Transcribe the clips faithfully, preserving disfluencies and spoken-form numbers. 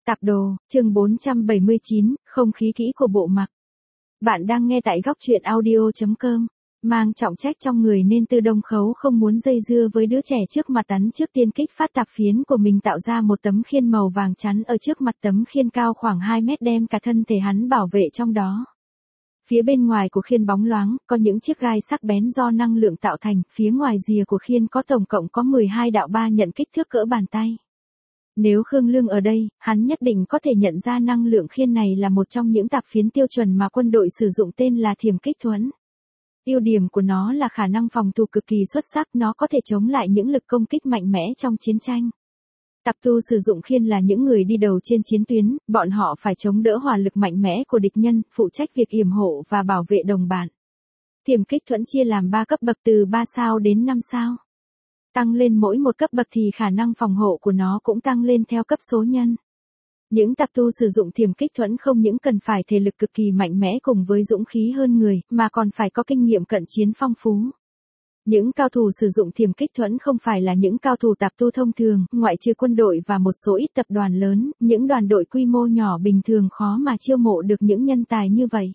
Tạp đồ, chương bốn trăm bảy mươi chín, không khí kỹ của bộ mặc. Bạn đang nghe tại góc truyện audio.com. Mang trọng trách trong người nên Tư Đông Khấu không muốn dây dưa với đứa trẻ trước mặt hắn, trước tiên kích phát tạp phiến của mình tạo ra một tấm khiên màu vàng chắn ở trước mặt, tấm khiên cao khoảng hai mét đem cả thân thể hắn bảo vệ trong đó. Phía bên ngoài của khiên bóng loáng, có những chiếc gai sắc bén do năng lượng tạo thành, phía ngoài rìa của khiên có tổng cộng có mười hai đạo ba nhận kích thước cỡ bàn tay. Nếu Khương Lương ở đây, hắn nhất định có thể nhận ra năng lượng khiên này là một trong những tạp phiến tiêu chuẩn mà quân đội sử dụng, tên là thiểm kích thuẫn. Ưu điểm của nó là khả năng phòng thủ cực kỳ xuất sắc, nó có thể chống lại những lực công kích mạnh mẽ trong chiến tranh. Tạp tu sử dụng khiên là những người đi đầu trên chiến tuyến, bọn họ phải chống đỡ hỏa lực mạnh mẽ của địch nhân, phụ trách việc yểm hộ và bảo vệ đồng bạn. Thiểm kích thuẫn chia làm ba cấp bậc từ ba sao đến năm sao. Tăng lên mỗi một cấp bậc thì khả năng phòng hộ của nó cũng tăng lên theo cấp số nhân. Những tạp tu sử dụng thiểm kích thuẫn không những cần phải thể lực cực kỳ mạnh mẽ cùng với dũng khí hơn người, mà còn phải có kinh nghiệm cận chiến phong phú. Những cao thủ sử dụng thiểm kích thuẫn không phải là những cao thủ tạp tu thông thường, ngoại trừ quân đội và một số ít tập đoàn lớn, những đoàn đội quy mô nhỏ bình thường khó mà chiêu mộ được những nhân tài như vậy.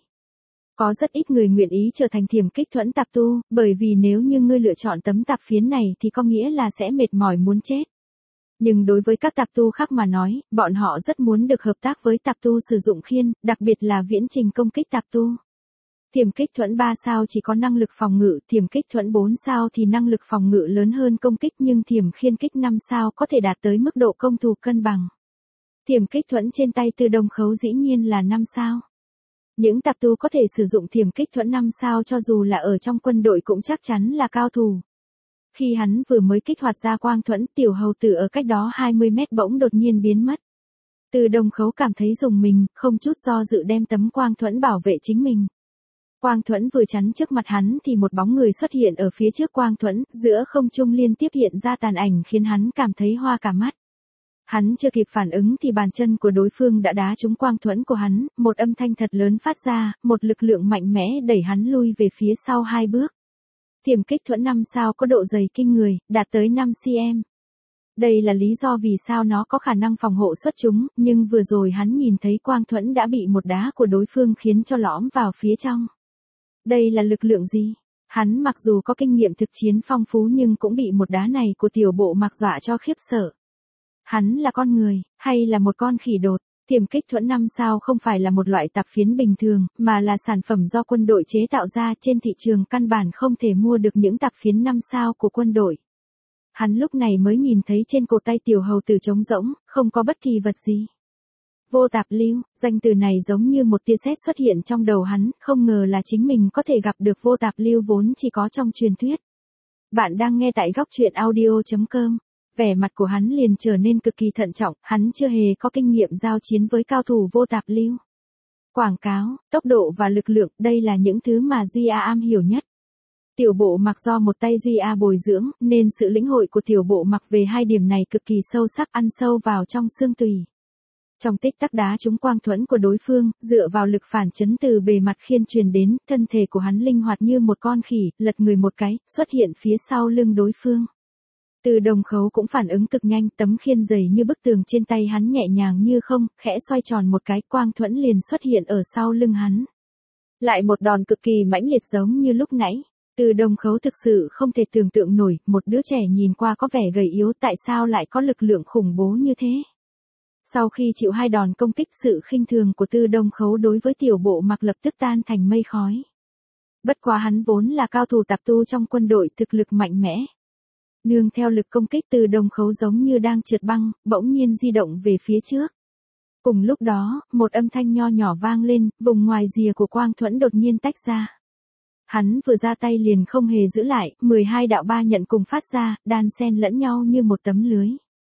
Có rất ít người nguyện ý trở thành thiểm kích thuẫn tạp tu, bởi vì nếu như ngươi lựa chọn tấm tạp phiến này thì có nghĩa là sẽ mệt mỏi muốn chết. Nhưng đối với các tạp tu khác mà nói, bọn họ rất muốn được hợp tác với tạp tu sử dụng khiên, đặc biệt là viễn trình công kích tạp tu. Thiểm kích thuẫn ba sao chỉ có năng lực phòng ngự, thiểm kích thuẫn bốn sao thì năng lực phòng ngự lớn hơn công kích, nhưng thiểm khiên kích năm sao có thể đạt tới mức độ công thủ cân bằng. Thiểm kích thuẫn trên tay Tư Đông Khấu dĩ nhiên là năm sao. Những tạp tu có thể sử dụng thiểm kích thuẫn năm sao cho dù là ở trong quân đội cũng chắc chắn là cao thủ. Khi hắn vừa mới kích hoạt ra quang thuẫn, tiểu hầu tử ở cách đó hai mươi mét bỗng đột nhiên biến mất. Tư Đông Khấu cảm thấy rùng mình, không chút do dự đem tấm quang thuẫn bảo vệ chính mình. Quang thuẫn vừa chắn trước mặt hắn thì một bóng người xuất hiện ở phía trước quang thuẫn, giữa không trung liên tiếp hiện ra tàn ảnh khiến hắn cảm thấy hoa cả mắt. Hắn chưa kịp phản ứng thì bàn chân của đối phương đã đá trúng quang thuẫn của hắn, một âm thanh thật lớn phát ra, một lực lượng mạnh mẽ đẩy hắn lui về phía sau hai bước. Thiểm kích thuẫn năm sao có độ dày kinh người, đạt tới năm xăng-ti-mét. Đây là lý do vì sao nó có khả năng phòng hộ xuất chúng, nhưng vừa rồi hắn nhìn thấy quang thuẫn đã bị một đá của đối phương khiến cho lõm vào phía trong. Đây là lực lượng gì? Hắn mặc dù có kinh nghiệm thực chiến phong phú nhưng cũng bị một đá này của tiểu bộ mặc dọa cho khiếp sợ. Hắn là con người, hay là một con khỉ đột? Thiểm kích thuẫn năm sao không phải là một loại tạp phiến bình thường, mà là sản phẩm do quân đội chế tạo ra, trên thị trường căn bản không thể mua được những tạp phiến năm sao của quân đội. Hắn lúc này mới nhìn thấy trên cổ tay tiểu hầu tử trống rỗng, không có bất kỳ vật gì. Vô tạp lưu, danh từ này giống như một tia sét xuất hiện trong đầu hắn, không ngờ là chính mình có thể gặp được vô tạp lưu vốn chỉ có trong truyền thuyết. Bạn đang nghe tại góc truyện audio.com. Vẻ mặt của hắn liền trở nên cực kỳ thận trọng, hắn chưa hề có kinh nghiệm giao chiến với cao thủ vô tạp lưu. Quảng cáo, tốc độ và lực lượng, đây là những thứ mà Duy A am hiểu nhất. Tiểu bộ mặc do một tay Duy A bồi dưỡng, nên sự lĩnh hội của tiểu bộ mặc về hai điểm này cực kỳ sâu sắc, ăn sâu vào trong xương tủy. Trong tích tắc đá trúng quang thuẫn của đối phương, dựa vào lực phản chấn từ bề mặt khiên truyền đến, thân thể của hắn linh hoạt như một con khỉ, lật người một cái, xuất hiện phía sau lưng đối phương. Tư Đông Khấu cũng phản ứng cực nhanh, tấm khiên dày như bức tường trên tay hắn nhẹ nhàng như không, khẽ xoay tròn một cái, quang thuẫn liền xuất hiện ở sau lưng hắn. Lại một đòn cực kỳ mãnh liệt giống như lúc nãy. Tư Đông Khấu thực sự không thể tưởng tượng nổi, một đứa trẻ nhìn qua có vẻ gầy yếu tại sao lại có lực lượng khủng bố như thế. Sau khi chịu hai đòn công kích, sự khinh thường của Tư Đông Khấu đối với tiểu bộ mặc lập tức tan thành mây khói. Bất quá hắn vốn là cao thủ tạp tu trong quân đội, thực lực mạnh mẽ. Nương theo lực công kích, Tư Đông Khấu giống như đang trượt băng, bỗng nhiên di động về phía trước. Cùng lúc đó, một âm thanh nho nhỏ vang lên, vùng ngoài rìa của quang thuẫn đột nhiên tách ra. Hắn vừa ra tay liền không hề giữ lại, mười hai đạo ba nhận cùng phát ra, đan xen lẫn nhau như một tấm lưới.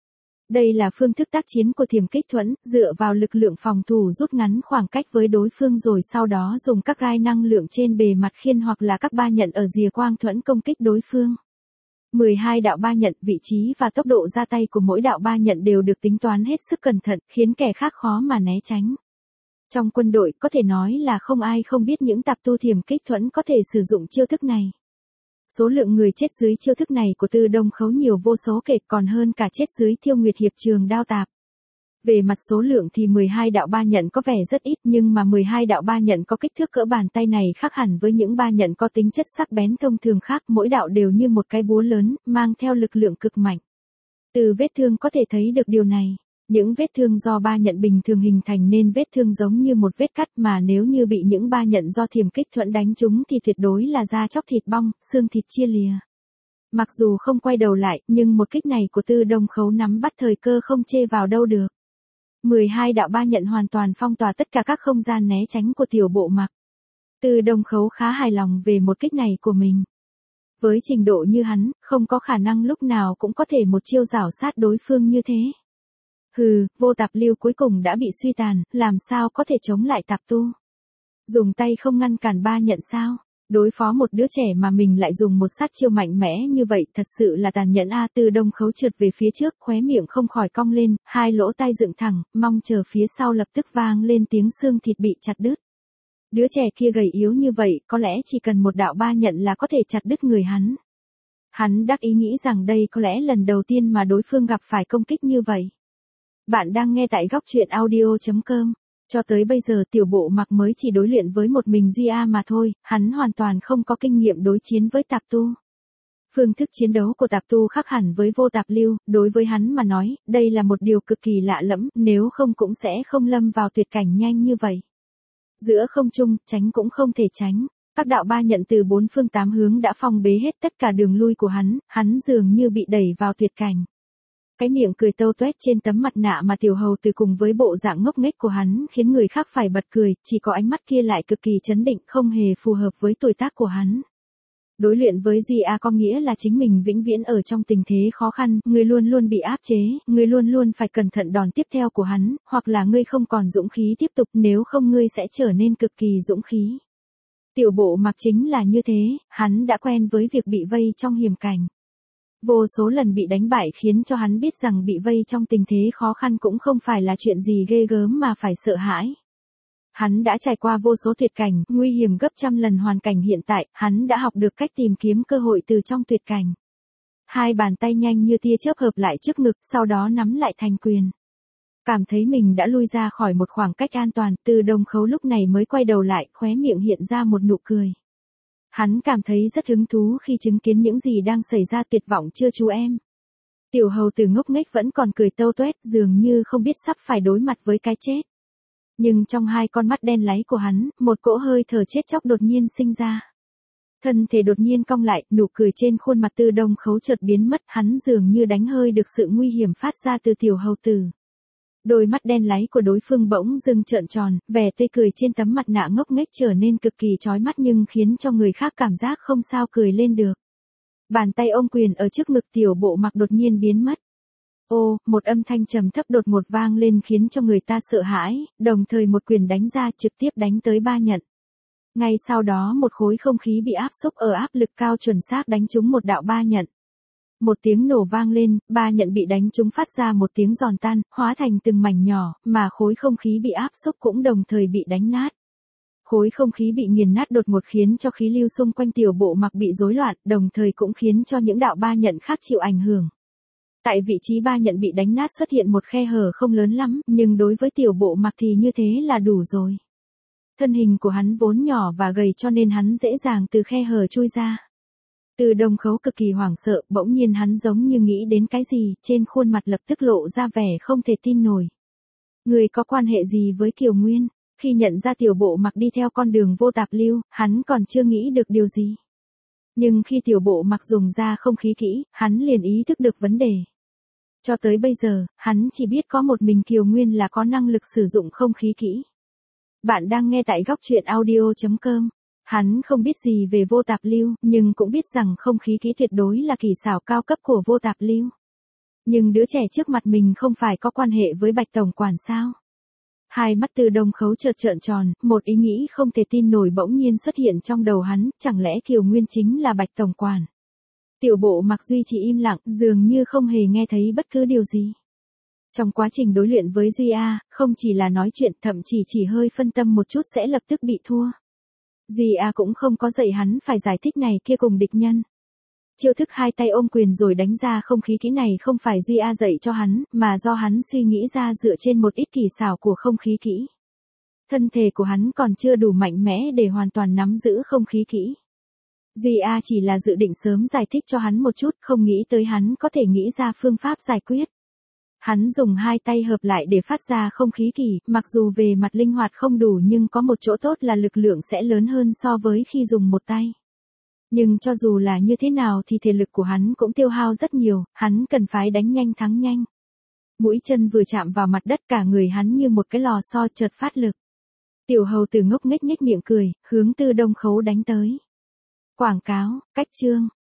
Đây là phương thức tác chiến của thiểm kích thuẫn, dựa vào lực lượng phòng thủ rút ngắn khoảng cách với đối phương rồi sau đó dùng các gai năng lượng trên bề mặt khiên hoặc là các ba nhận ở rìa quang thuẫn công kích đối phương. mười hai đạo ba nhận, vị trí và tốc độ ra tay của mỗi đạo ba nhận đều được tính toán hết sức cẩn thận, khiến kẻ khác khó mà né tránh. Trong quân đội, có thể nói là không ai không biết những tạp tu thiểm kích thuẫn có thể sử dụng chiêu thức này. Số lượng người chết dưới chiêu thức này của Tư Đông Khấu nhiều vô số kể, còn hơn cả chết dưới Thiêu Nguyệt Hiệp Trường đao tạp. Về mặt số lượng thì mười hai đạo ba nhận có vẻ rất ít, nhưng mà mười hai đạo ba nhận có kích thước cỡ bàn tay này khác hẳn với những ba nhận có tính chất sắc bén thông thường khác, mỗi đạo đều như một cái búa lớn, mang theo lực lượng cực mạnh. Từ vết thương có thể thấy được điều này. Những vết thương do ba nhận bình thường hình thành nên vết thương giống như một vết cắt, mà nếu như bị những ba nhận do thiểm kích thuẫn đánh trúng thì tuyệt đối là da chóc thịt bong, xương thịt chia lìa. Mặc dù không quay đầu lại, nhưng một kích này của Tư Đông Khấu nắm bắt thời cơ không chê vào đâu được. mười hai đạo ba nhận hoàn toàn phong tỏa tất cả các không gian né tránh của Tiểu Bộ Mặc. Tư Đông Khấu khá hài lòng về một kích này của mình. Với trình độ như hắn, không có khả năng lúc nào cũng có thể một chiêu rảo sát đối phương như thế. Hừ, Vô Tạp Lưu cuối cùng đã bị suy tàn, làm sao có thể chống lại Tạp Tu? Dùng tay không ngăn cản ba nhận sao? Đối phó một đứa trẻ mà mình lại dùng một sát chiêu mạnh mẽ như vậy, thật sự là tàn nhẫn a. Tư Đông Khấu trượt về phía trước, khóe miệng không khỏi cong lên, hai lỗ tai dựng thẳng, mong chờ phía sau lập tức vang lên tiếng xương thịt bị chặt đứt. Đứa trẻ kia gầy yếu như vậy, có lẽ chỉ cần một đạo ba nhận là có thể chặt đứt người hắn. Hắn đắc ý nghĩ rằng đây có lẽ lần đầu tiên mà đối phương gặp phải công kích như vậy. Bạn đang nghe tại góc truyện audio chấm com. Cho tới bây giờ Tiểu Bộ Mặc mới chỉ đối luyện với một mình Duy A mà thôi, hắn hoàn toàn không có kinh nghiệm đối chiến với Tạp Tu. Phương thức chiến đấu của Tạp Tu khác hẳn với Vô Tạp Lưu, đối với hắn mà nói, đây là một điều cực kỳ lạ lẫm, nếu không cũng sẽ không lâm vào tuyệt cảnh nhanh như vậy. Giữa không trung, tránh cũng không thể tránh. Các đạo ba nhận từ bốn phương tám hướng đã phong bế hết tất cả đường lui của hắn, hắn dường như bị đẩy vào tuyệt cảnh. Cái miệng cười tâu tuét trên tấm mặt nạ mà Tiểu Hầu Tử cùng với bộ dạng ngốc nghếch của hắn khiến người khác phải bật cười, chỉ có ánh mắt kia lại cực kỳ trấn định, không hề phù hợp với tuổi tác của hắn. Đối luyện với Duy A có nghĩa là chính mình vĩnh viễn ở trong tình thế khó khăn, ngươi luôn luôn bị áp chế, ngươi luôn luôn phải cẩn thận đòn tiếp theo của hắn, hoặc là ngươi không còn dũng khí tiếp tục, nếu không ngươi sẽ trở nên cực kỳ dũng khí. Tiểu Bộ Mặc chính là như thế, hắn đã quen với việc bị vây trong hiểm cảnh. Vô số lần bị đánh bại khiến cho hắn biết rằng bị vây trong tình thế khó khăn cũng không phải là chuyện gì ghê gớm mà phải sợ hãi. Hắn đã trải qua vô số tuyệt cảnh, nguy hiểm gấp trăm lần hoàn cảnh hiện tại, hắn đã học được cách tìm kiếm cơ hội từ trong tuyệt cảnh. Hai bàn tay nhanh như tia chớp hợp lại trước ngực, sau đó nắm lại thành quyền. Cảm thấy mình đã lui ra khỏi một khoảng cách an toàn, Tư Đông Khấu lúc này mới quay đầu lại, khóe miệng hiện ra một nụ cười. Hắn cảm thấy rất hứng thú khi chứng kiến những gì đang xảy ra, tuyệt vọng chưa chú em. Tiểu Hầu Tử ngốc nghếch vẫn còn cười tâu tuét, dường như không biết sắp phải đối mặt với cái chết. Nhưng trong hai con mắt đen láy của hắn, một cỗ hơi thở chết chóc đột nhiên sinh ra. Thân thể đột nhiên cong lại, nụ cười trên khuôn mặt Tư Đông Khấu chợt biến mất, hắn dường như đánh hơi được sự nguy hiểm phát ra từ Tiểu Hầu Tử. Đôi mắt đen láy của đối phương bỗng dưng trợn tròn, vẻ tươi cười trên tấm mặt nạ ngốc nghếch trở nên cực kỳ chói mắt nhưng khiến cho người khác cảm giác không sao cười lên được. Bàn tay ôm quyền ở trước ngực Tiểu Bộ Mặc đột nhiên biến mất. Ô, một âm thanh trầm thấp đột ngột vang lên khiến cho người ta sợ hãi, đồng thời một quyền đánh ra trực tiếp đánh tới ba nhận. Ngay sau đó một khối không khí bị áp xúc ở áp lực cao chuẩn xác đánh trúng một đạo ba nhận. Một tiếng nổ vang lên, ba nhận bị đánh trúng phát ra một tiếng giòn tan, hóa thành từng mảnh nhỏ, mà khối không khí bị áp xúc cũng đồng thời bị đánh nát. Khối không khí bị nghiền nát đột ngột khiến cho khí lưu xung quanh Tiểu Bộ Mặc bị rối loạn, đồng thời cũng khiến cho những đạo ba nhận khác chịu ảnh hưởng. Tại vị trí ba nhận bị đánh nát xuất hiện một khe hở không lớn lắm, nhưng đối với Tiểu Bộ Mặc thì như thế là đủ rồi. Thân hình của hắn vốn nhỏ và gầy cho nên hắn dễ dàng từ khe hở chui ra. Tư Đông Khấu cực kỳ hoảng sợ, bỗng nhiên hắn giống như nghĩ đến cái gì, trên khuôn mặt lập tức lộ ra vẻ không thể tin nổi. Người có quan hệ gì với Kiều Nguyên? Khi nhận ra Tiểu Bộ Mặc đi theo con đường Vô Tạp Lưu, hắn còn chưa nghĩ được điều gì. Nhưng khi Tiểu Bộ Mặc dùng ra không khí kỹ, hắn liền ý thức được vấn đề. Cho tới bây giờ, hắn chỉ biết có một mình Kiều Nguyên là có năng lực sử dụng không khí kỹ. Bạn đang nghe tại góc truyện audio chấm com. Hắn không biết gì về Vô Tạp Lưu, nhưng cũng biết rằng không khí kỹ tuyệt đối là kỳ xảo cao cấp của Vô Tạp Lưu. Nhưng đứa trẻ trước mặt mình không phải có quan hệ với Bạch Tổng Quản sao? Hai mắt Tư Đông Khấu chợt trợn tròn, một ý nghĩ không thể tin nổi bỗng nhiên xuất hiện trong đầu hắn, chẳng lẽ Kiều Nguyên chính là Bạch Tổng Quản? Tiểu Bộ Mặc duy trì im lặng, dường như không hề nghe thấy bất cứ điều gì. Trong quá trình đối luyện với Duy A, không chỉ là nói chuyện, thậm chí chỉ hơi phân tâm một chút sẽ lập tức bị thua. Duy A cũng không có dạy hắn phải giải thích này kia cùng địch nhân. Chiêu thức hai tay ôm quyền rồi đánh ra không khí kỹ này không phải Duy A dạy cho hắn, mà do hắn suy nghĩ ra dựa trên một ít kỳ xảo của không khí kỹ. Thân thể của hắn còn chưa đủ mạnh mẽ để hoàn toàn nắm giữ không khí kỹ. Duy A chỉ là dự định sớm giải thích cho hắn một chút, không nghĩ tới hắn có thể nghĩ ra phương pháp giải quyết. Hắn dùng hai tay hợp lại để phát ra không khí kỳ, mặc dù về mặt linh hoạt không đủ nhưng có một chỗ tốt là lực lượng sẽ lớn hơn so với khi dùng một tay. Nhưng cho dù là như thế nào thì thể lực của hắn cũng tiêu hao rất nhiều, hắn cần phải đánh nhanh thắng nhanh. Mũi chân vừa chạm vào mặt đất cả người hắn như một cái lò xo chợt phát lực. Tiểu hầu tử ngốc nghếch nhếch miệng cười, hướng Tư Đông Khấu đánh tới. Quảng cáo, cách chương.